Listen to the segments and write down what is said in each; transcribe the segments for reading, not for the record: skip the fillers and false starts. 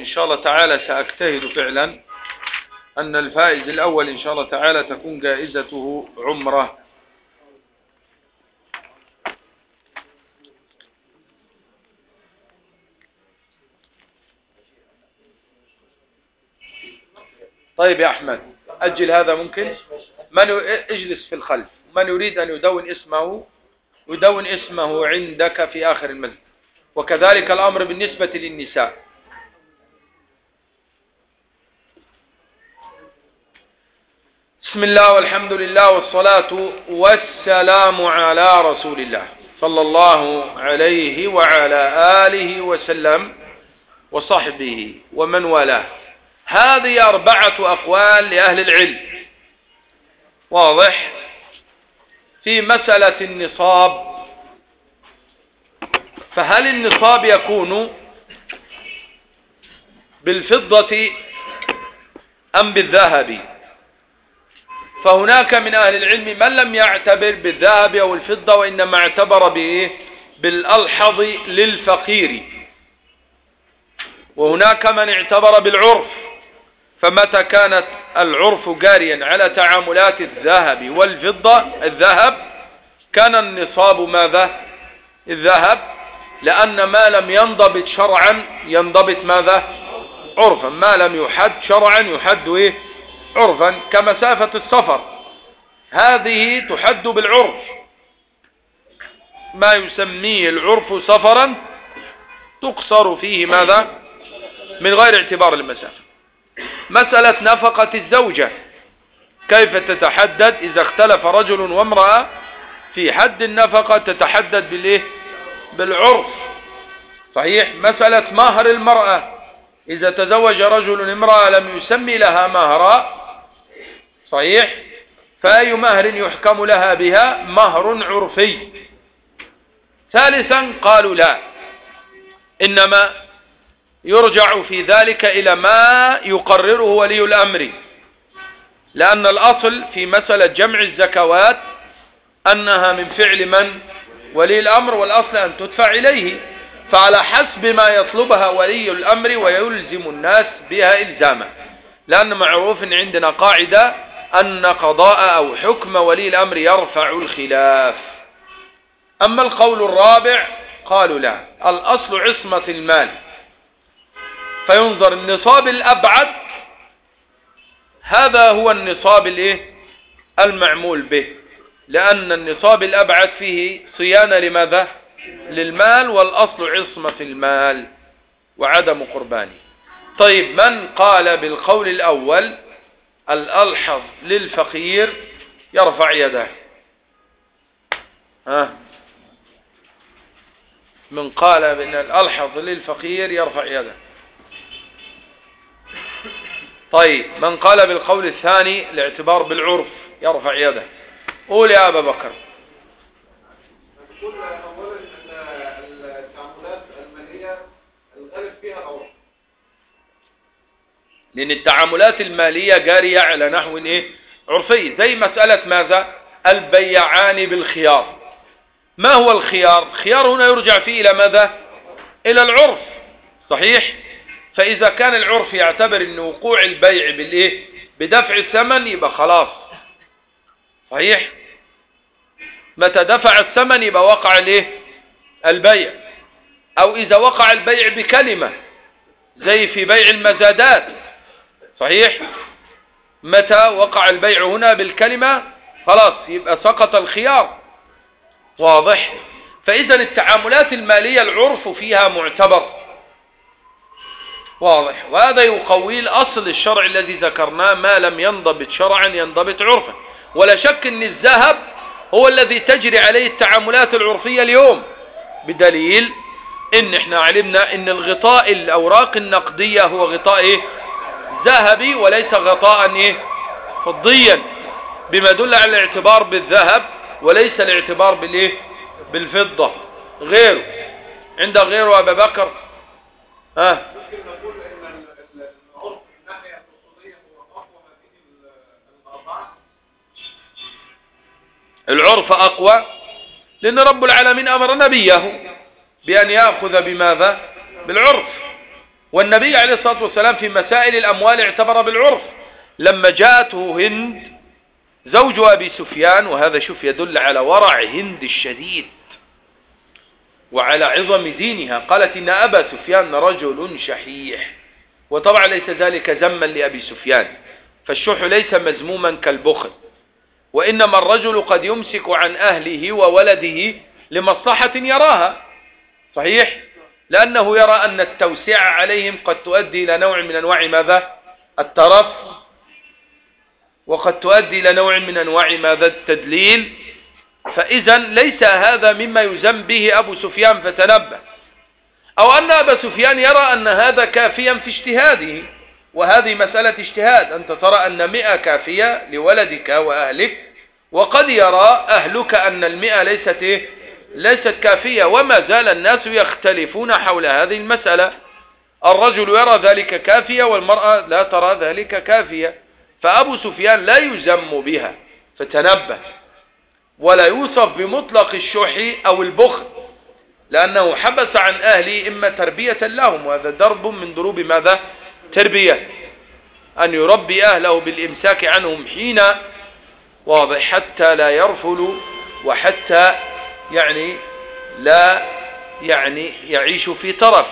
إن شاء الله تعالى سأجتهد فعلا أن الفائز الأول إن شاء الله تعالى تكون جائزته عمرة. طيب يا أحمد أجل هذا ممكن. من اجلس في الخلف. من يريد أن يدون اسمه عندك في آخر المسجد، وكذلك الأمر بالنسبة للنساء. بسم الله والحمد لله والصلاة والسلام على رسول الله صلى الله عليه وعلى آله وسلم وصحبه ومن والاه. هذه 4 أقوال لأهل العلم، واضح، في مسألة النصاب. فهل النصاب يكون بالفضة أم بالذهب؟ فهناك من أهل العلم من لم يعتبر بالذهب أو الفضة، وإنما اعتبر بالألحظ للفقير، وهناك من اعتبر بالعرف. فمتى كانت العرف جاريا على تعاملات الذهب والفضة، الذهب كان النصاب ماذا؟ الذهب، لأن ما لم ينضبط شرعا ينضبط ماذا؟ عرفا. ما لم يحد شرعا يحد عرفا، كمسافة السفر هذه تحد بالعرف، ما يسميه العرف سفرا تقصر فيه ماذا؟ من غير اعتبار المسافة. مسألة نفقة الزوجة كيف تتحدد؟ إذا اختلف رجل وامرأة في حد النفقة تتحدد بالعرف، صحيح. مسألة مهر المرأة، إذا تزوج رجل امرأة لم يسمي لها مهرا، صحيح، فأي مهر يحكم لها بها؟ مهر عرفي. ثالثا قالوا لا، إنما يرجع في ذلك إلى ما يقرره ولي الأمر، لأن الأصل في مسألة جمع الزكوات أنها من فعل من؟ ولي الأمر، والأصل أن تدفع إليه، فعلى حسب ما يطلبها ولي الأمر ويلزم الناس بها إلزاما، لأن معروف عندنا قاعدة أن قضاء أو حكم ولي الأمر يرفع الخلاف. أما القول الرابع قالوا لا، الأصل عصمة المال، فينظر النصاب الأبعد، هذا هو النصاب المعمول به، لأن النصاب الأبعد فيه صيانة لماذا؟ للمال، والأصل عصمة المال وعدم قربانه. طيب من قال بالقول الأول الألحظ للفقير يرفع يده. من قال بأن الألحظ للفقير يرفع يده. طيب من قال بالقول الثاني الاعتبار بالعرف يرفع يده. قول يا أبا بكر. نقول أولا أن التعاملات المالية الغالب فيها العرف، لأن التعاملات المالية جارية على نحو عرفي، زي مسألة ماذا؟ البيعان بالخيار. ما هو الخيار؟ الخيار هنا يرجع فيه إلى ماذا؟ إلى العرف، صحيح. فإذا كان العرف يعتبر أن وقوع البيع بدفع الثمن يبقى خلاص، صحيح. متى دفع الثمن يبقى وقع البيع، أو إذا وقع البيع بكلمة زي في بيع المزادات، صحيح. متى وقع البيع هنا بالكلمة خلاص يبقى سقط الخيار، واضح. فإذا التعاملات المالية العرف فيها معتبر، واضح. وهذا يقوي الأصل الشرع الذي ذكرناه، ما لم ينضبط شرعا ينضبط عرفا. ولا شك أن الذهب هو الذي تجري عليه التعاملات العرفية اليوم، بدليل ان احنا علمنا ان الغطاء الاوراق النقدية هو غطاء ذهبي وليس غطاء فضيا، بما يدل على الاعتبار بالذهب وليس الاعتبار بالفضة. غيره عند غيره أبا بكر. ممكن نقول ان العرف من الناحية الاقتصادية هو اقوى ما فيه الاربعة. العرف اقوى لان رب العالمين امر نبيه بأن يأخذ بماذا؟ بالعرف، والنبي عليه الصلاة والسلام في مسائل الأموال اعتبر بالعرف. لما جاءته هند زوج أبي سفيان، وهذا شوف يدل على ورع هند الشديد وعلى عظم دينها، قالت إن أبا سفيان رجل شحيح. وطبعا ليس ذلك ذما لأبي سفيان، فالشح ليس مذموما كالبخل، وإنما الرجل قد يمسك عن أهله وولده لمصلحة يراها، صحيح، لأنه يرى أن التوسعة عليهم قد تؤدي إلى نوع من أنواع ماذا؟ الترف، وقد تؤدي إلى نوع من أنواع ماذا؟ التدليل. فإذا ليس هذا مما يذم به أبو سفيان، فتنبه. أو أن أبا سفيان يرى أن هذا كافيا في اجتهاده، وهذه مسألة اجتهاد، أنت ترى أن 100 كافية لولدك وأهلك، وقد يرى أهلك أن 100 ليست كافية، وما زال الناس يختلفون حول هذه المسألة. الرجل يرى ذلك كافية والمرأة لا ترى ذلك كافية، فأبو سفيان لا يذم بها، فتنبه. ولا يوصف بمطلق الشح أو البخل، لأنه حبس عن أهله إما تربية لهم، وهذا درب من ضروب ماذا؟ تربية، أن يربي أهله بالإمساك عنهم حين واضح حتى لا يرفلوا، وحتى لا يعيش في ترف.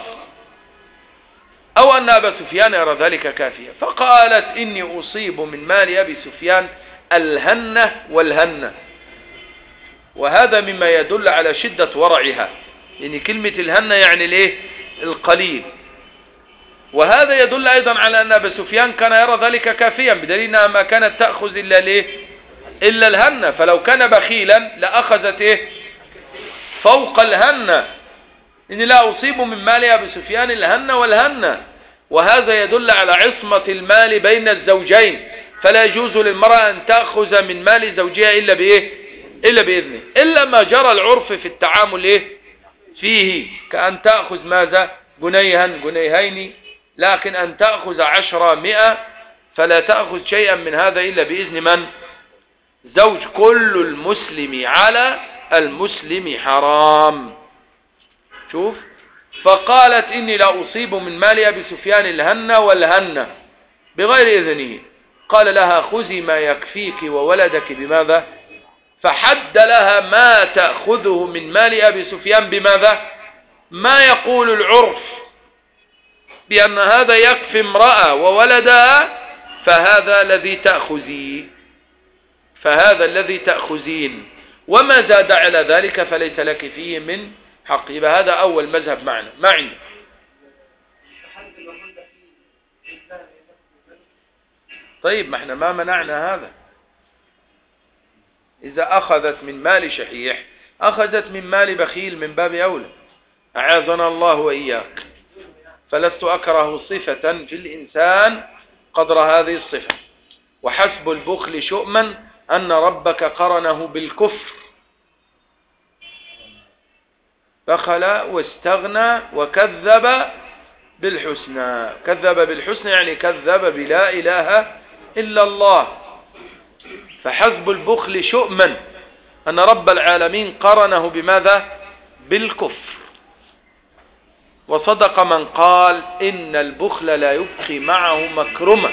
أو أن أبا سفيان يرى ذلك كافية، فقالت إني أصيب من مال أبي سفيان الهنة والهنة. وهذا مما يدل على شدة ورعها، يعني كلمة الهنة يعني ليه؟ القليل. وهذا يدل أيضا على أن أبا سفيان كان يرى ذلك كافيا، بدليل أنها ما كانت تأخذ إلا الهنة، فلو كان بخيلا لأخذت فوق الهنة. إني لا أصيب من مال أبي سفيان الهنة والهنة. وهذا يدل على عصمة المال بين الزوجين، فلا يجوز للمرأة أن تأخذ من مال زوجها إلا بإذنه، إلا ما جرى العرف في التعامل فيه، كأن تأخذ ماذا؟ جنيهين، لكن أن تأخذ 10 100 فلا تأخذ شيئا من هذا إلا بإذن من؟ زوج. كل المسلم على المسلم حرام. شوف، فقالت إني لا أصيب من مال أبي سفيان الهنة والهنة بغير إذنه. قال لها خذي ما يكفيك وولدك بماذا؟ فحد لها ما تأخذه من مال أبي سفيان بماذا؟ ما يقول العرف بأن هذا يكفي امرأة وولدها، فهذا الذي تأخذين، وما زاد على ذلك فليس لك فيه من حق. يبقى هذا أول مذهب معنا. ما عندي. طيب ما احنا ما منعنا هذا. إذا أخذت من مال شحيح أخذت من مال بخيل من باب أولى، أعاذنا الله وإياك. فلست أكره صفة في الإنسان قدر هذه الصفة. وحسب البخل شؤما أن ربك قرنه بالكفر، بخل واستغنى وكذب بالحسنى. كذب بالحسنى يعني كذب بلا إله إلا الله. فحسب البخل شؤما أن رب العالمين قرنه بماذا؟ بالكفر. وصدق من قال إن البخل لا يبقي معه مكرمة،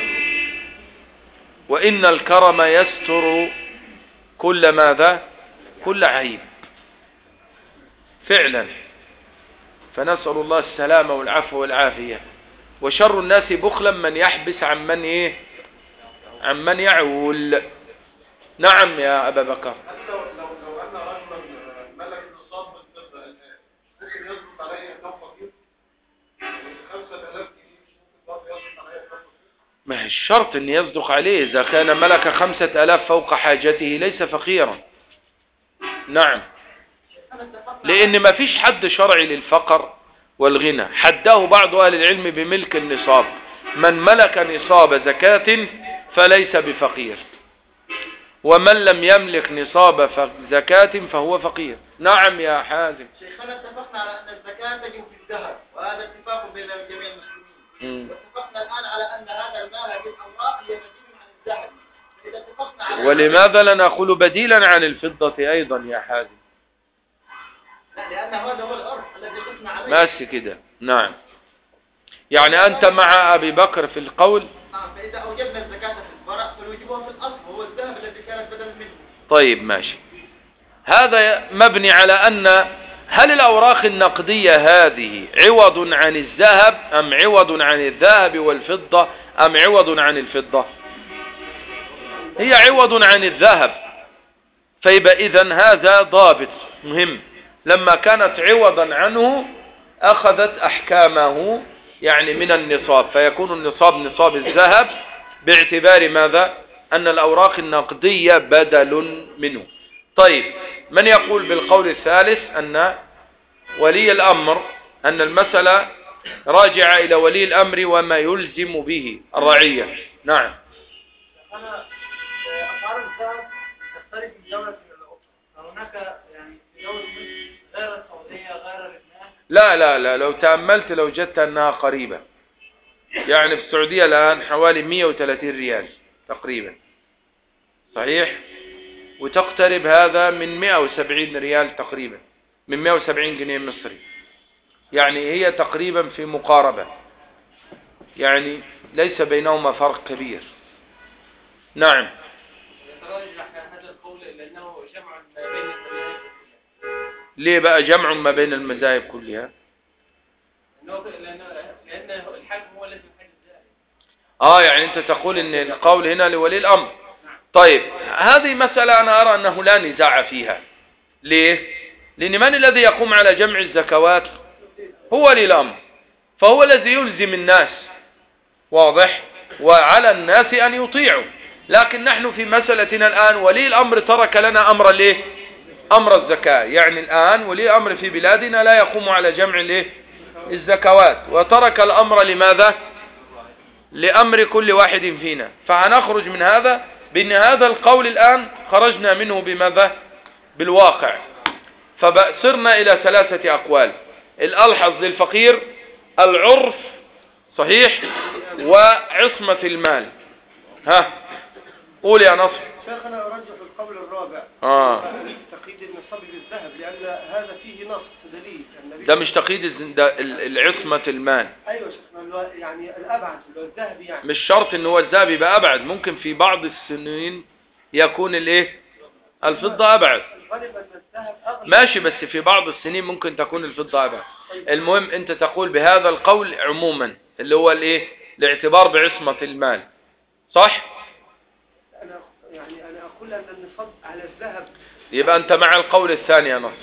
وإن الكرم يستر كل ماذا؟ كل عيب. فعلا. فنسأل الله السلامة والعفو والعافية. وشر الناس بخلا من يحبس عن من يعول. نعم يا أبا بكر. لو أن رجلا ملك نصاب بالفضة الآن ممكن يصدق عليه أنه فقير؟ 5000 جنيه ممكن برضه يصدق عليه أنه فقير؟ ما هي الشرط أن يصدق عليه. إذا كان ملك 5000 فوق حاجته ليس فقيرا. نعم، لأن ما فيش حد شرعي للفقر والغنى. حده بعض أهل العلم بملك النصاب. من ملك نصاب زكاة فليس بفقير، ومن لم يملك نصاب زكاة فهو فقير. نعم يا حازم. شيخنا اتفقنا على أن الزكاة تجب في الذهب، وهذا اتفاق بين جميع المسلمين. واتفقنا الآن على أن هذا المال بالأوراق هي بديل عن الذهب. إذا اتفقنا على ولماذا لا نقول بديلا عن الفضة أيضا يا حازم؟ لأن هذا هو العرف الذي قسنا عليه. ماشي كده. نعم. يعني أنت مع أبي بكر في القول. فإذا أوجبنا الزكاة في الورق فنوجبها في الأصل هو الذهب الذي كانت بدل منه. طيب ماشي. هذا مبني على أن هل الأوراق النقدية هذه عوض عن الذهب أم عوض عن الذهب والفضة أم عوض عن الفضة؟ هي عوض عن الذهب. فيبقى إذن هذا ضابط مهم، لما كانت عوضا عنه أخذت أحكامه يعني من النصاب، فيكون النصاب نصاب الذهب باعتبار ماذا؟ أن الأوراق النقدية بدل منه. طيب من يقول بالقول الثالث أن ولي الأمر، أن المسألة راجعة إلى ولي الأمر وما يلزم به الرعية؟ نعم. أنا أسعار الذهب تختلف من دولة إلى أخرى، فهناك يعني في دولة غير السعودية غير لبنان. لا لو تأملت لو جدت أنها قريبة، يعني في السعودية الآن حوالي 130 ريال تقريبا، صحيح؟ وتقترب هذا من 170 ريال تقريبا، من 170 جنيه مصري، يعني هي تقريبا في مقاربة، يعني ليس بينهما فرق كبير. نعم. يترجح هذا القول لأنه جمع ما بين المذاهب. ليه بقى جمع ما بين المذاهب كلها؟ لأن الحاكم هو الذي يحدد ذلك. يعني أنت تقول إن القول هنا لولي الأمر. طيب هذه مسألة أنا أرى أنه لا نزاع فيها. ليه؟ لأن من الذي يقوم على جمع الزكوات؟ هو ولي الأمر، فهو الذي يلزم الناس، واضح؟ وعلى الناس أن يطيعوا. لكن نحن في مسألتنا الآن ولي الأمر ترك لنا أمر ليه؟ أمر الزكاة. يعني الآن ولي الأمر في بلادنا لا يقوم على جمع ليه؟ الزكوات، وترك الأمر لماذا؟ لأمر كل واحد فينا. فهنخرج من هذا بأن هذا القول الآن خرجنا منه بماذا؟ بالواقع. فصرنا إلى 3 أقوال: الألحظ للفقير، العرف، صحيح، وعصمة المال. ها قول يا نصر. شيخنا أرجح القول الرابع، تقييد النصاب بالذهب، لأن هذا فيه نص دليل. ده مش تقييد، ده العصمة المال. أيوة شيخنا، يعني الأبعد اللي هو الذهب، يعني مش شرط ان هو الذهب يبقى أبعد، ممكن في بعض السنين يكون الايه؟ الفضة أبعد. ماشي، بس في بعض السنين ممكن تكون الفضة أبعد. المهم انت تقول بهذا القول عموما اللي هو الايه؟ الاعتبار بعصمة المال، صح؟ أنا أقول أن النصاب على الذهب. يبقى أنت مع القول الثاني يا نصر،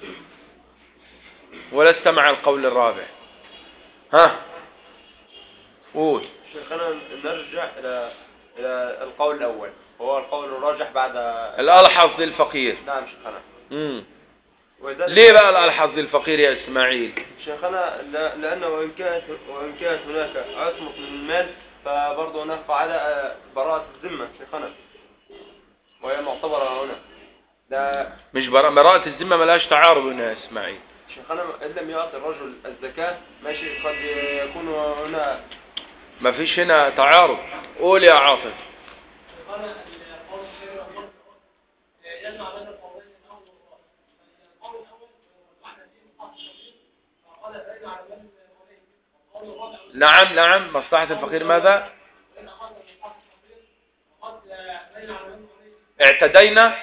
ولست مع القول الرابع. ها قول. شيخنا نرجع إلى القول الأول، هو القول الراجح بعد الألحظ للفقير. نعم شيخنا. ليه بقى الألحظ للفقير يا إسماعيل؟ شيخنا لأنه وإن كانت هناك عصمة من المال، فبرضه هناك قاعدة براءة الذمة شيخنا، وهي معتبرة هنا. ده مش براءة الذمة ملاش تعارض هنا يا إسماعيل. شيخنا إن لم يعطي الرجل الزكاة ماشي، قد يكون هنا ما فيش هنا تعارض. قول يا عاطف. نعم مصلحة الفقير ماذا؟ اعتدينا.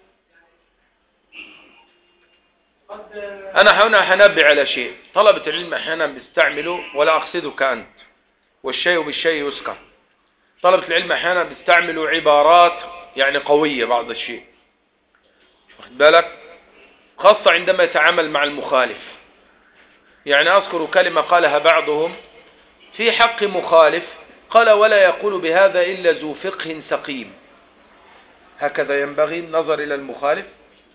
أنا هنا هنبه على شيء. طلبة العلم أحيانا بيستعملوا، ولا أقصدك أنت، والشيء بالشيء يسكر. طلبة العلم أحيانا بيستعملوا عبارات يعني قوية بعض الشيء، واخد بالك، خاصة عندما يتعامل مع المخالف. يعني أذكر كلمة قالها بعضهم في حق مخالف، قال: ولا يقول بهذا إلا ذو فقه سقيم. هكذا ينبغي النظر إلى المخالف،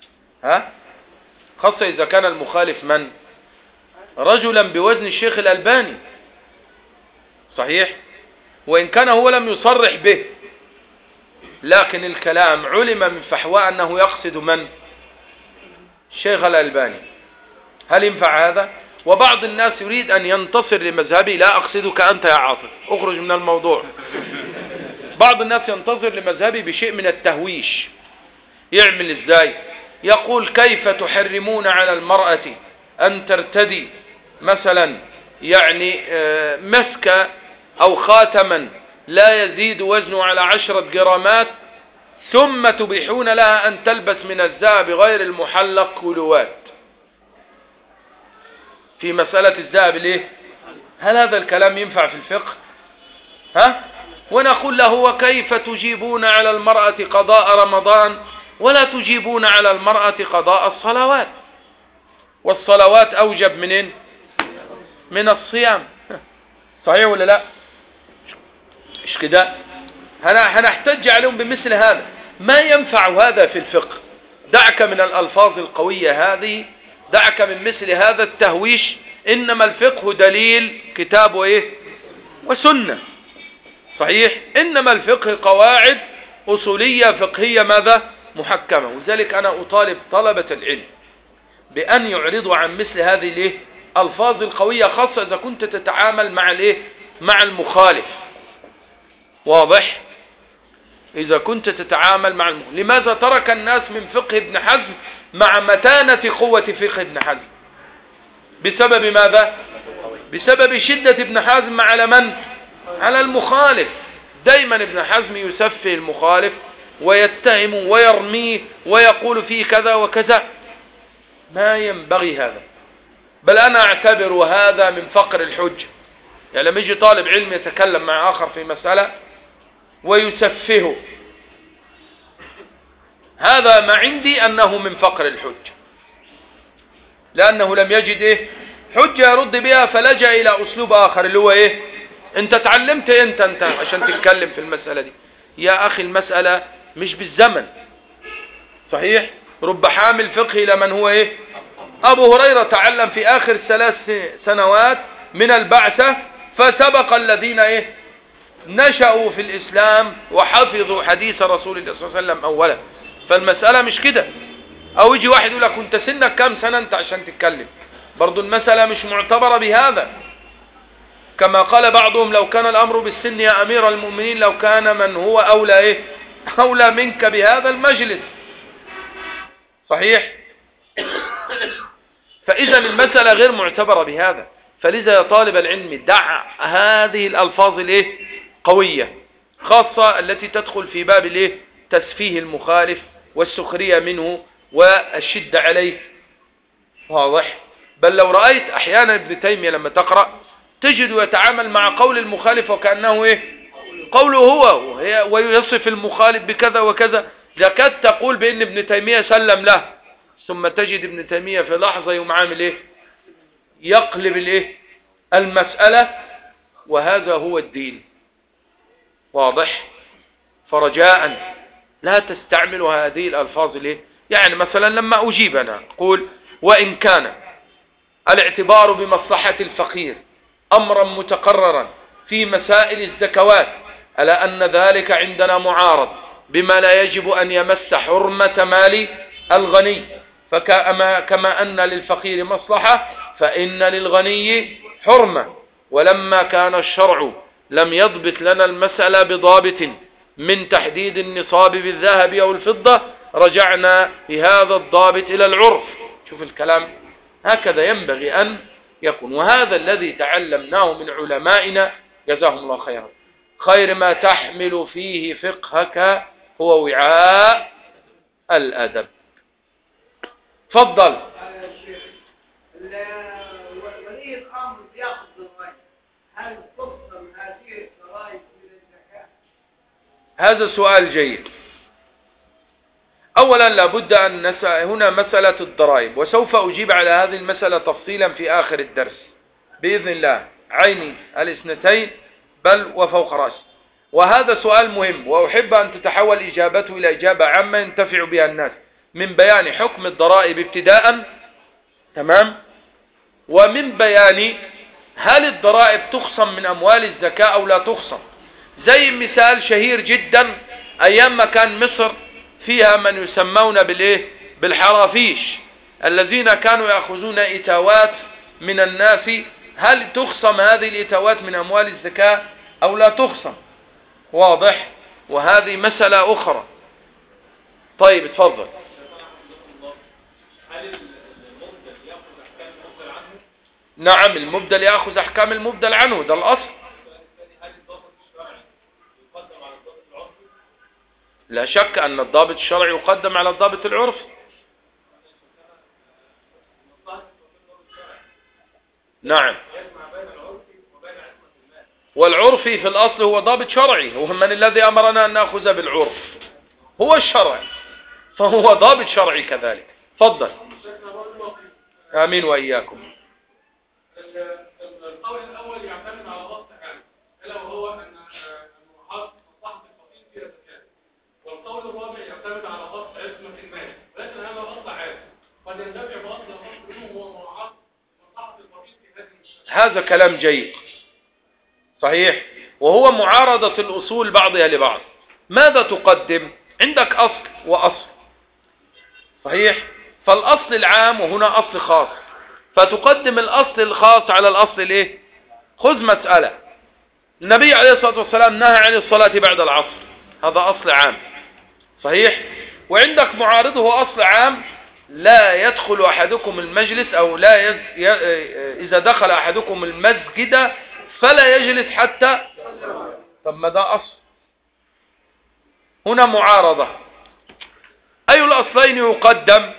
خاصة إذا كان المخالف من؟ رجلا بوزن الشيخ الألباني، صحيح، وإن كان هو لم يصرح به، لكن الكلام علم من فحواء أنه يقصد من؟ الشيخ الألباني. هل ينفع هذا؟ وبعض الناس يريد أن ينتصر لمذهبه. لا أقصدك أنت يا عاطف، اخرج من الموضوع. بعض الناس ينتصر لمذهبه بشيء من التهويش. يعمل إزاي؟ يقول: كيف تحرمون على المرأة أن ترتدي مثلا يعني مسك أو خاتما لا يزيد وزنه على 10 جرامات، ثم تبيحون لها أن تلبس من الذهب غير المحلق كلوات في مسألة الذهب ليه؟ هل هذا الكلام ينفع في الفقه؟ ونقول له وكيف تجيبون على المرأة قضاء رمضان ولا تجيبون على المرأة قضاء الصلوات؟ والصلوات أوجب منين؟ من الصيام. صحيح ولا لا؟ مش كده؟ هنحتج عليهم بمثل هذا. ما ينفع هذا في الفقه. دعك من الألفاظ القوية هذه، دعك من مثل هذا التهويش. إنما الفقه دليل كتاب وإيه وسنة. صحيح. إنما الفقه قواعد أصولية فقهية ماذا محكمة. ولذلك أنا أطالب طلبة العلم بأن يعرضوا عن مثل هذه الألفاظ القوية، خاصة إذا كنت تتعامل مع المخالف. واضح؟ إذا كنت تتعامل مع المخالف. لماذا ترك الناس من فقه ابن حزم مع متانة قوة فقه ابن حزم؟ بسبب ماذا؟ بسبب شدة ابن حزم على من؟ على المخالف. دايما ابن حزم يسفه المخالف ويتهم ويرميه ويقول فيه كذا وكذا. ما ينبغي هذا. بل أنا أعتبر هذا من فقر الحج. يعني لما يجي طالب علم يتكلم مع آخر في مسألة ويسفهه، هذا ما عندي أنه من فقر الحج، لأنه لم يجد حجة يرد بها، فلجأ إلى أسلوب آخر اللي هو أنت تعلمت أنت عشان تتكلم في المسألة دي. يا أخي المسألة مش بالزمن. صحيح. رب حامل فقه لمن هو أبو هريرة تعلم في آخر 3 سنوات من البعثة، فسبق الذين نشأوا في الإسلام وحفظوا حديث رسول الله صلى الله عليه وسلم أولا. فالمسألة مش كده. أو يجي واحد يقول لك كنت سنك كام سنة أنت عشان تتكلم؟ برضو المسألة مش معتبرة بهذا. كما قال بعضهم لو كان الأمر بالسن يا أمير المؤمنين لو كان من هو أولى منك بهذا المجلس. صحيح. فإذا المسألة غير معتبرة بهذا. فلذا يا طالب العلم دع هذه الألفاظ قوية، خاصة التي تدخل في باب تسفيه المخالف والسخرية منه والشدة عليه. واضح. بل لو رأيت أحيانا ابن تيمية لما تقرأ تجد يتعامل مع قول المخالف وكأنه قوله هو، ويصف المخالف بكذا وكذا. لقد تقول بأن ابن تيمية سلم له، ثم تجد ابن تيمية في لحظة يعامل يقلب المسألة. وهذا هو الدين. واضح. فرجاء لا تستعملوا هذه الألفاظ يعني مثلا لما أجيب أنا أقول وإن كان الاعتبار بمصلحة الفقير أمرا متقررا في مسائل الزكوات، ألا أن ذلك عندنا معارض بما لا يجب أن يمس حرمة مال الغني، كما أن للفقير مصلحة فإن للغني حرمة. ولما كان الشرع لم يضبط لنا المسألة بضابط من تحديد النصاب بالذهب أو الفضة، رجعنا بهذا الضابط إلى العرف. شوف الكلام. هكذا ينبغي أن يكون. وهذا الذي تعلمناه من علمائنا جزاهم الله خيرا. خير ما تحمل فيه فقهك هو وعاء الأدب. تفضل. ولي الأمر يأخذ الضرائب، هل تقسم هذه الضرائب إلى الزكاة؟ هذا سؤال جيد. أولا لابد أن نسأل هنا مسألة الضرائب، وسوف أجيب على هذه المسألة تفصيلا في آخر الدرس بإذن الله، عيني الاثنتين بل وفوق رأسي. وهذا سؤال مهم، وأحب أن تتحول إجابته إلى إجابة عامة ينتفع بها الناس، من بيان حكم الضرائب ابتداء، تمام، ومن بيان هل الضرائب تخصم من أموال الزكاة أو لا تخصم. زي مثال شهير جدا أيام ما كان مصر فيها من يسمون بالحرافيش، الذين كانوا يأخذون إتاوات من الناس، هل تخصم هذه الإتاوات من أموال الزكاة أو لا تخصم؟ واضح. وهذه مسألة أخرى. طيب اتفضل. نعم المبدل يأخذ أحكام المبدل عنه، ده الأصل. لا شك أن الضابط الشرعي يقدم على الضابط العرفي. نعم، والعرفي في الأصل هو ضابط شرعي، هو من الذي أمرنا أن نأخذ بالعرف؟ هو الشرع، فهو ضابط شرعي كذلك. تفضل. آمين وإياكم. القول الأول يعتمد على وصف عام، ألا وهو أن المحاط مصلحة الفقير فيها زكاة، والقول الرابع يعتمد على وصف عصمة المال، ولكن هذا أصل عام قد يندفع بأصل الفصل منه هو مراعاة مصلحة الفقير في هذه المشكلة. هذا كلام جيد صحيح، وهو معارضة الأصول بعضها لبعض. ماذا تقدم؟ عندك أصل وأصل صحيح، فالأصل العام وهنا أصل خاص، فتقدم الأصل الخاص على الأصل الايه؟ خذ مسألة، النبي عليه الصلاة والسلام نهى عن الصلاة بعد العصر، هذا أصل عام صحيح، وعندك معارضه أصل عام، لا يدخل أحدكم المجلس أو لا إذا دخل أحدكم المسجد فلا يجلس حتى. طب ما ده أصل، هنا معارضة، أي الأصلين يقدم؟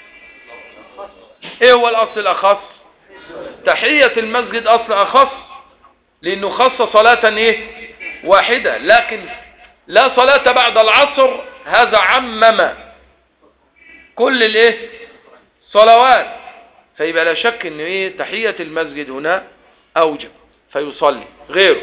إيه هو الأصل الأخص؟ تحية المسجد أصل أخص، لأنه خص صلاة إيه؟ واحدة، لكن لا صلاة بعد العصر، هذا عمم كل الإيه؟ صلوات، فيبقى لا شك إن إيه؟ تحية المسجد هنا أوجب فيصلي غيره.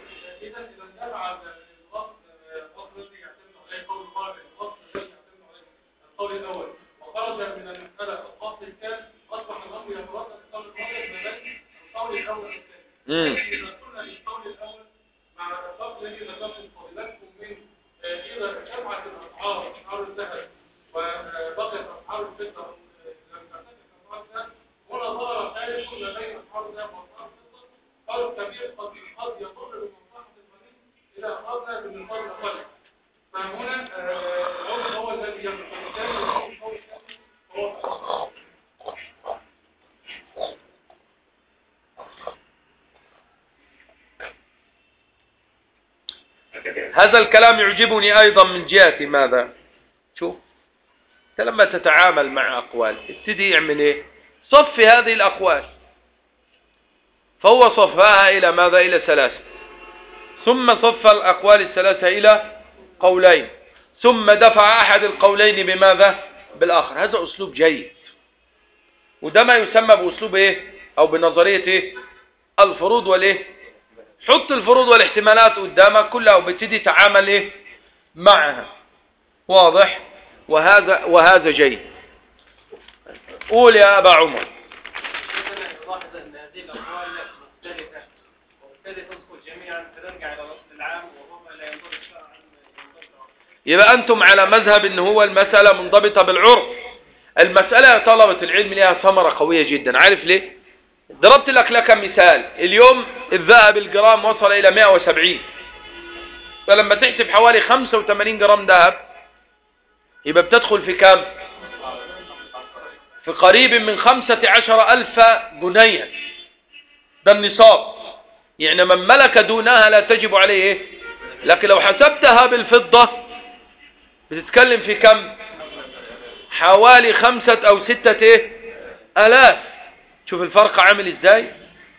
القول الأول وخرج من المسألة الفصل الثاني، أصبح الأمر يتردد القول الرابع ما بين القول الأول والثاني. إذا كنا للقول الأول مع الفصل الذي ذكرت فضيلتكم من إذا جمعت الأسعار، أسعار الذهب وبقيت أسعار الفضة لم ترتفع أسعار الذهب، هنا ظهر خالف ما بين أسعار الذهب وأسعار الفضة. قالوا الكبير قد يضر بمصلحة الغني إذا أخذنا بالنقاط الأقل. فهنا العرف هو الذي يملك. هذا الكلام يعجبني أيضا من جهة ماذا؟ شوف، أنت لما تتعامل مع أقوال ابتدي يعمل إيه؟ صف هذه الأقوال، فهو صفها إلى ماذا؟ إلى ثلاثة، ثم صف الأقوال الثلاثة إلى قولين، ثم دفع أحد القولين بماذا؟ بالآخر. هذا أسلوب جيد، وده ما يسمى بأسلوب إيه؟ أو بنظرية إيه؟ الفروض والإيه؟ حط الفروض والاحتمالات قدامك كلها وبتدي تعامل إيه؟ معها. واضح؟ وهذا جيد. قول يا أبا عمر. نلاحظ أن هذه الأقوال مختلفة وبالتالي تدخل جميعا، فنرجع إلى الأصل العام وهو لا ينضبط شرعا. يبقى أنتم على مذهب أن هو المسألة منضبطة بالعرف. المسألة يا طلبة العلم لها ثمرة قوية جدا. عارف ليه؟ ضربت لك مثال، اليوم الذهب الجرام وصل إلى 170، فلما تحسب حوالي 85 جرام ذهب يبقى بتدخل في كام؟ في قريب من 15,000 جنيه، ده النصاب. يعني من ملك دونها لا تجب عليه إيه؟ لكن لو حسبتها بالفضة بتتكلم في كم؟ حوالي 5 أو 6 آلاف. شوف الفرق عامل ازاي.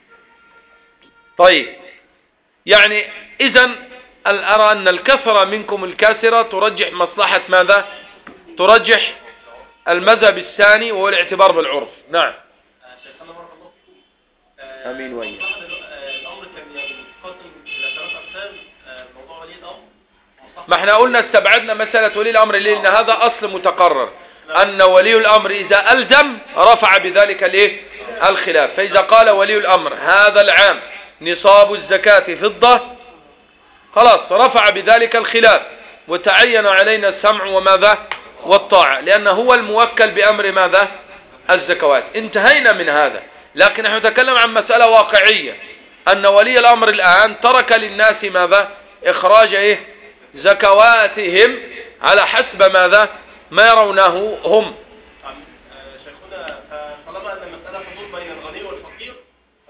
طيب، يعني اذا أرى أن الكثرة منكم الكاسرة ترجح مصلحة ماذا؟ ترجح المذهب الثاني وهو الاعتبار بالعرف. نعم. امين وإياك. الأمر كان ينقسم إلى 3 أقسام. موضوع ولي الأمر، ما احنا قلنا استبعدنا مسألة ولي الأمر لأن هذا أصل متقرر، أن ولي الأمر إذا ألزم رفع بذلك الايه؟ الخلاف. فإذا قال ولي الأمر هذا العام نصاب الزكاة فضة، خلاص رفع بذلك الخلاف وتعين علينا السمع وماذا؟ والطاعة، لأنه هو الموكل بأمر ماذا؟ الزكوات. انتهينا من هذا، لكن نحن نتكلم عن مسألة واقعية، أن ولي الأمر الآن ترك للناس ماذا؟ إخراج إيه؟ زكواتهم على حسب ماذا؟ ما يرونه هم. شيخنا، طالما أن المسألة حدود بين الغني والفقير،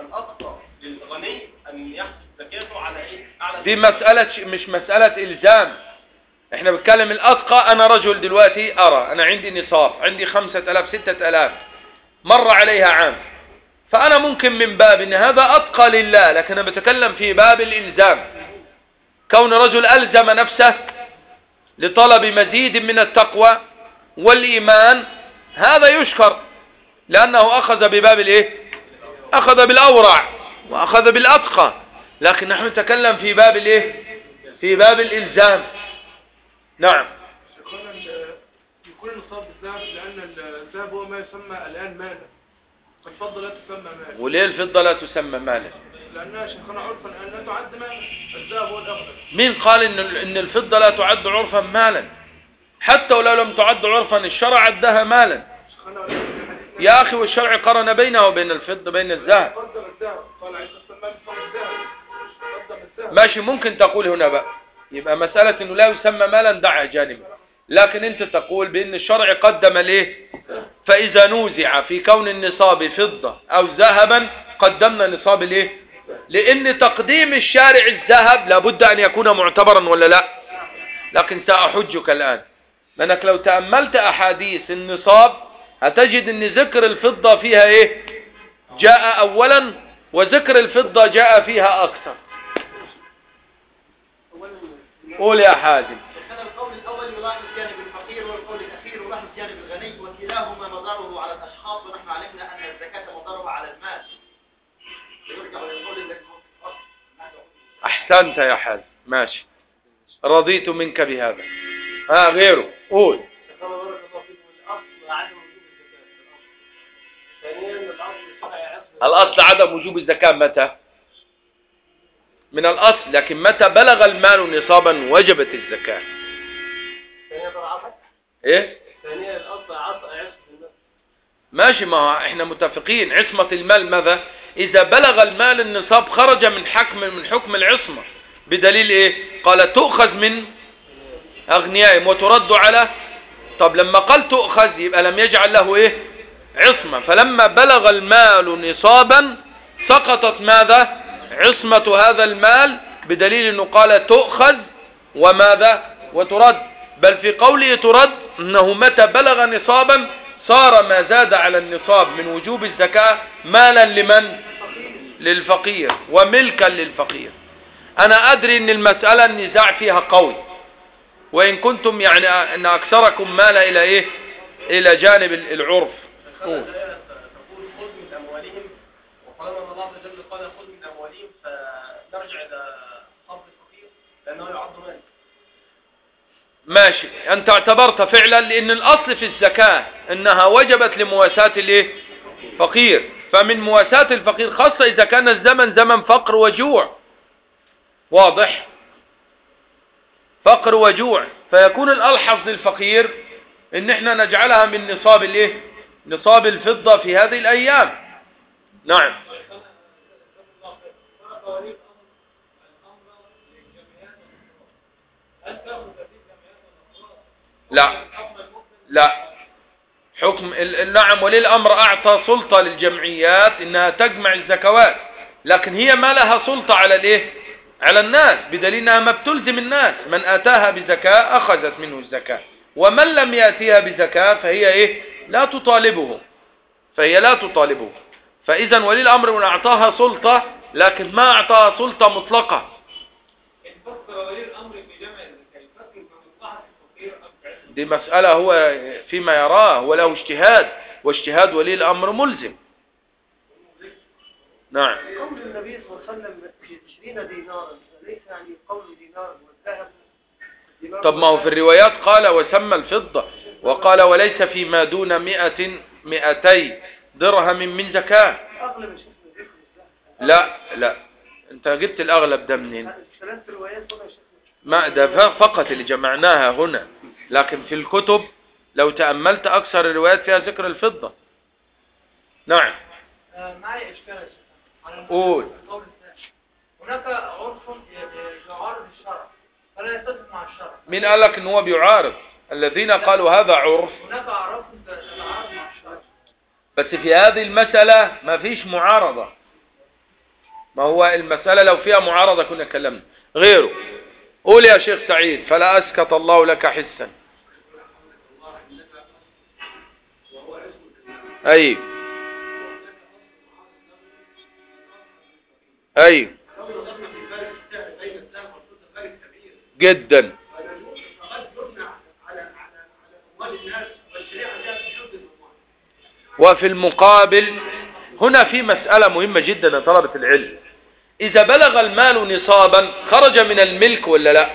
ان يحسب زكاته على ايه؟ اعلى دي مسألة مش مسألة إلزام. احنا بنتكلم الأتقى. أنا رجل دلوقتي أرى أنا عندي نصاب، عندي 5000 6000 مر عليها عام، فأنا ممكن من باب إن هذا أتقى لله، لكن أنا بتكلم في باب الإلزام. كون رجل ألزم نفسه لطلب مزيد من التقوى والإيمان هذا يشكر، لأنه أخذ بباب الإيه؟ أخذ بالأورع وأخذ بالأتقى. لكن نحن نتكلم في باب الإيه؟ في باب الإلزام. نعم. شيخنا يكون النصاب بالذهب، لأن الذهب هو ما يسمى الآن مالا، الفضة لا تسمى مالا. وليه الفضة لا تسمى مالا؟ لأنها شيخنا عرفا أن لا تعد مالا، الذهب هو الأغلب. مين قال إن الفضة لا تعد عرفا مالا؟ حتى ولو لم تعد عرفا الشرع عدها مالا يا أخي، والشرع قرن بينه وبين الفضة بين الذهب. قدم الذهب، قال عيسى السماء بفضل الذهب، قدم الذهب. ماشي، ممكن تقول هنا بقى يبقى مسألة إنه لا يسمى مالا دعها جانبا، لكن أنت تقول بأن الشرع قدم ليه؟ فإذا نوزع في كون النصاب فضة أو ذهبا قدمنا نصاب ليه؟ لأن تقديم الشارع الذهب لابد أن يكون معتبرا ولا لا؟ لكن سأحجك الآن، لأنك لو تأملت أحاديث النصاب هتجد أن ذكر الفضة فيها إيه؟ جاء أولا، وذكر الفضة جاء فيها أكثر. قول يا حازم. كان القول الأول يلاحظ جانب الفقير، والقول الأخير يلاحظ جانب الغني، وكلاهما مضاره على الأشخاص، ونحن علمنا أن الزكاة مضارها على المال. يرجع للقول الذي هو أحسنت يا حازم، ماشي، رضيت منك بهذا. غيره قول. الأصل عدم وجوب الزكاة متى؟ من الأصل، لكن متى بلغ المال نصابا وجبت الزكاة. ايه؟ ماشي، ما هو احنا متفقين عصمة المال ماذا؟ إذا بلغ المال النصاب خرج من حكم العصمة، بدليل ايه؟ قال تؤخذ من أغنيائهم وترد على. طب لما قال تؤخذ يبقى لم يجعل له ايه؟ عصمة. فلما بلغ المال نصابا سقطت ماذا؟ عصمة هذا المال، بدليل انه قال تؤخذ وماذا؟ وترد. بل في قوله ترد انه متى بلغ نصابا صار ما زاد على النصاب من وجوب الزكاة مالا لمن؟ للفقير وملكا للفقير. انا ادري ان المسألة النزاع فيها قوي، وان كنتم يعني ان اكثركم مال الى ايه؟ الى جانب العرف. تقول خذ من أموالهم، وقالنا الله عز وجل قال خذ من أموالهم، فنرجع إلى صرف الفقير لأنه يعد مال. ماشي، أنت اعتبرت فعلا لأن الأصل في الزكاة أنها وجبت لمواساة الفقير، فمن مواساة الفقير خاصة إذا كان الزمن زمن فقر وجوع، واضح؟ فقر وجوع، فيكون الألحظ للفقير ان احنا نجعلها من نصاب نصاب الفضة في هذه الأيام. نعم. لا حكم نعم، ولي الأمر أعطى سلطة للجمعيات إنها تجمع الزكوات، لكن هي ما لها سلطة على على الناس، بدليل أنها ما بتلزم الناس. من آتاها بزكاة أخذت منه الزكاة، ومن لم يأتيها بزكاة فهي لا تطالبه، فإذا ولي الأمر من أعطاها سلطة، لكن ما أعطاها سلطة مطلقة. دي مسألة هو فيما يراه وله اجتهاد، واجتهاد ولي الأمر ملزم. نعم. قول النبي صلى الله عليه وسلم في 20 دينارا ليس يعني قول دينار والذهب. طب ما هو في الروايات قال وسمى الفضة، وقال وليس فيما دون 200 درهم من زكاة. لا انت جبت الأغلب ده منين؟ ما ده فقط اللي جمعناها هنا، لكن في الكتب لو تأملت أكثر الروايات فيها ذكر الفضة. نعم. معي إشكال قول. هناك عرف يعارض الشرع فلا يتفق مع الشرع. مين قال لك ان هو بيعارض؟ الذين قالوا هذا عرف. هناك اعراف تتعارض مع الشرع، بس في هذه المسألة ما فيش معارضة، ما هو المسألة لو فيها معارضة كنا كلمنا غيره. قول يا شيخ سعيد. فلا أسكت الله لك حسا. أيوه أيوه جدا. وفي المقابل هنا في مسألة مهمة جدا يا طلبة العلم. إذا بلغ المال نصابا خرج من الملك ولا لا؟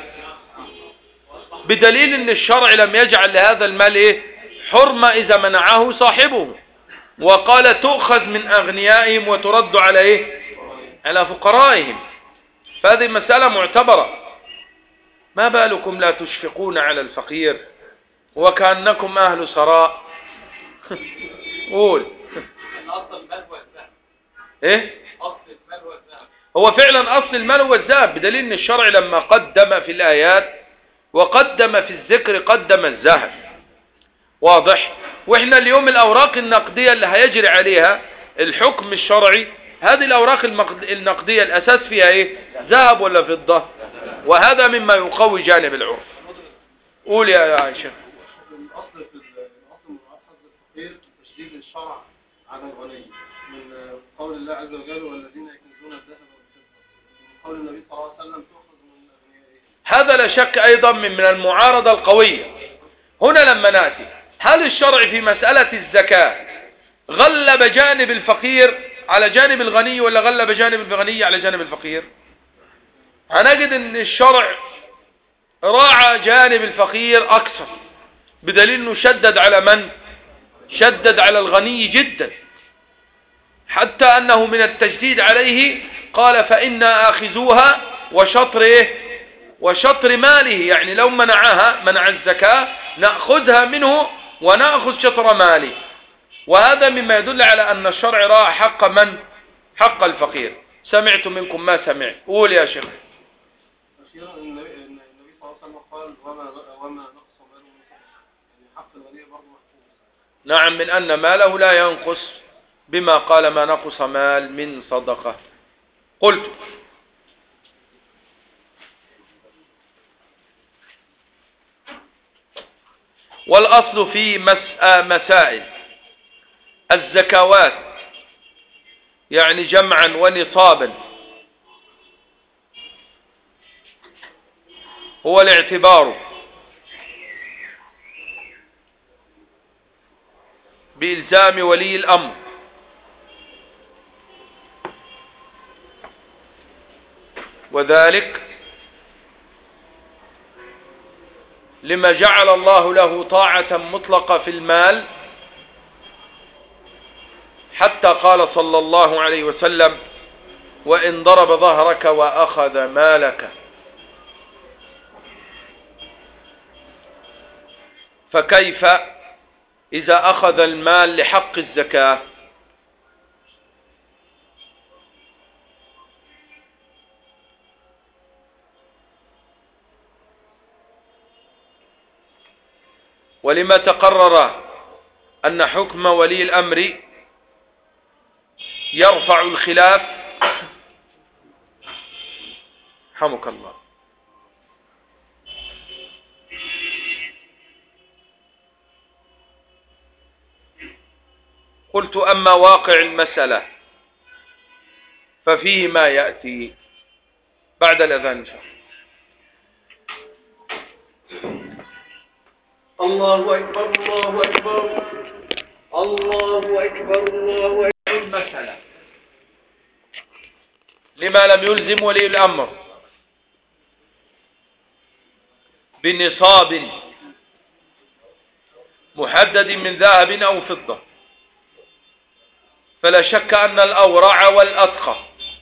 بدليل ان الشرع لم يجعل لهذا المال ايه حرمة إذا منعه صاحبه، وقال تؤخذ من أغنيائهم وترد على ايه على فقرائهم. فهذه مسألة معتبرة. ما بالكم لا تشفقون على الفقير وكأنكم أهل ثراء. قول. أصل المال هو الذهب. ايه أصل المال هو الذهب. هو فعلا أصل المال هو الذهب، بدليل ان الشرع لما قدم في الآيات وقدم في الذكر قدم الذهب. واضح. واحنا اليوم الأوراق النقدية اللي هيجري عليها الحكم الشرعي، هذه الأوراق النقدية الأساس فيها ايه ذهب ولا فضة؟ وهذا مما يقوي جانب العرف. قول يا عائشة. الأصل في حظ الفقير تشديد الشرع على الغني من قول الله عز وجل والذين يكنزون الذهب والفضة، من قول النبي صلى الله عليه وسلم تؤخذ من أغنيائهم. هذا لا شك أيضا من المعارضة القوية. هنا لما نأتي، هل الشرع في مسألة الزكاة غلب جانب الفقير على جانب الغني ولا غلب جانب الغني على جانب الفقير؟ هنجد ان الشرع راعى جانب الفقير اكثر، بدليل انه شدد على من؟ شدد على الغني جدا، حتى انه من التجديد عليه قال فإنا آخذوها وشطر ايه وشطر ماله، يعني لو منع الزكاة نأخذها منه ونأخذ شطر ماله. وهذا مما يدل على أن الشرع راعى حق من؟ حق الفقير. سمعت منكم ما سمعت. قول يا شيخ. أخيرا النبي صلى الله عليه وسلم قال وما نقص ماله من صدقة، يعني حق الغني برضه محفوظ. نعم، من أن ماله لا ينقص بما قال ما نقص مال من صدقة. قلت والأصل في مسائل الزكوات يعني جمعا ونصابا هو الاعتبار بإلزام ولي الأمر وذلك لما جعل الله له طاعة مطلقة في المال، حتى قال صلى الله عليه وسلم وإن ضرب ظهرك وأخذ مالك. فكيف إذا أخذ المال لحق الزكاة؟ ولما تقرر أن حكم ولي الأمر يرفع الخلاف حمك الله. قلت أما واقع المسألة ففيه ما يأتي بعد الأذان إن شاء الله. الله أكبر الله أكبر الله أكبر الله أكبر. المسألة لما لم يلزم ولي الأمر بنصاب محدد من ذهب أو فضة، فلا شك أن الأورع والأتقى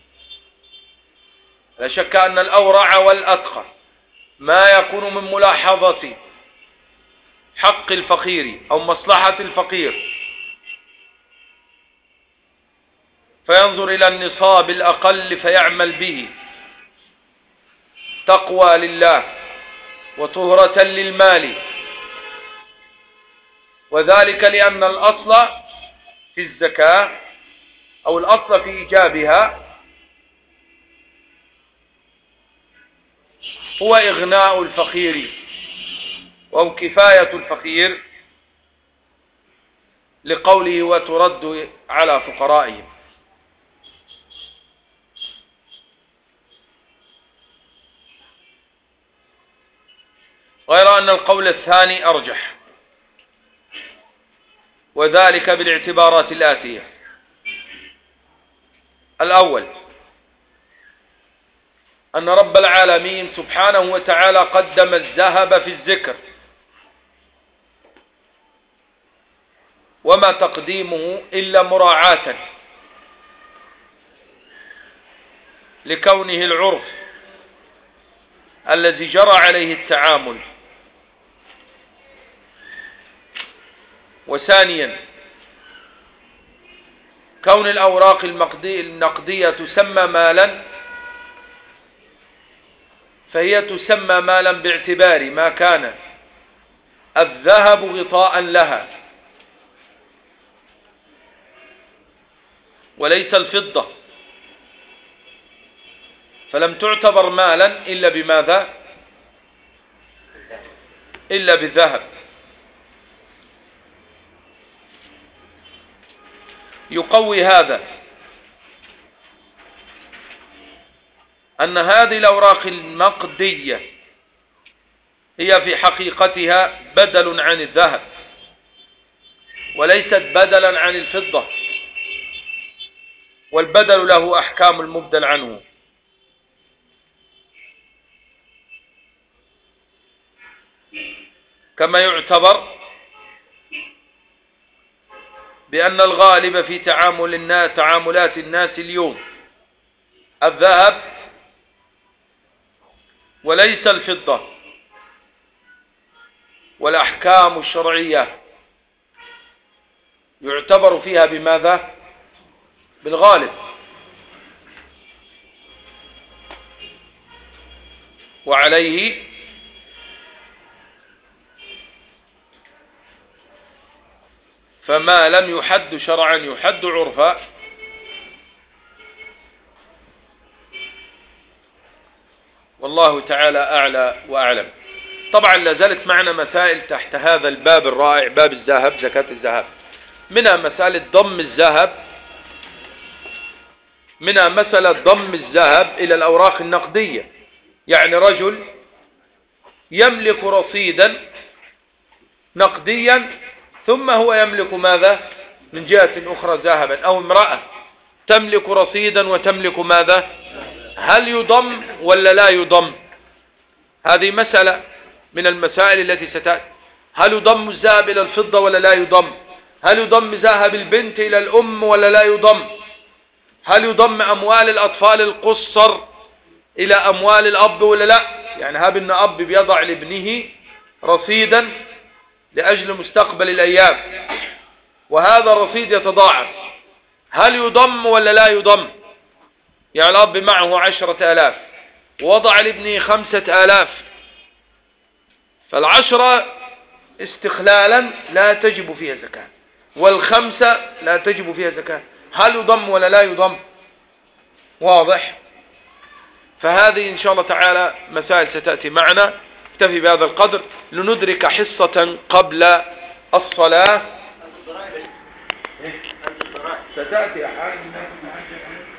ما يكون من ملاحظة حق الفقير أو مصلحة الفقير فينظر إلى النصاب الأقل فيعمل به تقوى لله وطهرة للمال، وذلك لأن الأصل في الزكاة أو الأصل في إيجابها هو إغناء الفقير أو كفاية الفقير، لقوله وترد على فقرائهم. غير أن القول الثاني أرجح، وذلك بالاعتبارات الآتية. الأول أن رب العالمين سبحانه وتعالى قدم الذهب في الذكر، وما تقديمه إلا مراعاة لكونه العرف الذي جرى عليه التعامل. وثانيا كون الأوراق النقدية تسمى مالا، فهي تسمى مالا باعتبار ما كان الذهب غطاء لها، وليس الفضة، فلم تعتبر مالا إلا بماذا؟ إلا بالذهب. يقوي هذا أن هذه الأوراق النقدية هي في حقيقتها بدل عن الذهب، وليست بدلا عن الفضة، والبدل له أحكام المبدل عنه. كما يعتبر بأن الغالب في تعاملات الناس اليوم الذهب وليس الفضة، والأحكام الشرعية يعتبر فيها بماذا؟ بالغالب. وعليه فما لم يحد شرعا يحد عرفا، والله تعالى أعلى وأعلم. طبعا لا زالت معنا مسائل تحت هذا الباب الرائع، باب الذهب، زكاة الذهب. منها مسألة ضم الذهب، منها مسألة ضم الذهب إلى الأوراق النقدية. يعني رجل يملك رصيدا نقديا ثم هو يملك ماذا من جهة أخرى ذهبا، أو امرأة تملك رصيدا وتملك ماذا، هل يضم ولا لا يضم؟ هذه مسألة من المسائل التي ستأتي. هل يضم الذهب إلى الفضة ولا لا يضم؟ هل يضم ذهب البنت إلى الأم ولا لا يضم؟ هل يضم أموال الأطفال القصر إلى أموال الأب ولا لا؟ يعني هاب إن أب بيضع لابنه رصيدا لأجل مستقبل الأيام، وهذا الرصيد يتضاعف، هل يضم ولا لا يضم؟ يعني الأب معه 10,000 ووضع لابنه 5,000، فالعشرة استقلالا لا تجب فيها زكاة، والخمسة لا تجب فيها زكاة. هل يضم ولا لا يضم؟ واضح؟ فهذه إن شاء الله تعالى مسائل ستأتي معنا. اكتفي بهذا القدر لندرك حصة قبل الصلاة. ستأتي أحيانا